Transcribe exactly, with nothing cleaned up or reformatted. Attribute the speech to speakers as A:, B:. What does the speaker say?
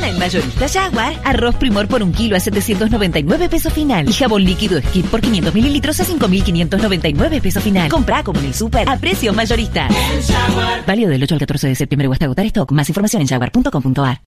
A: en Mayorista Jaguar. Arroz Primor por un kilo a setecientos noventa y nueve pesos final. Y jabón líquido Skip por quinientos mililitros a cinco mil quinientos noventa y nueve pesos final. Compra como en el súper a precios mayoristas. Válido del ocho al catorce de septiembre o hasta agotar stock. Más información en jaguar punto com punto a r.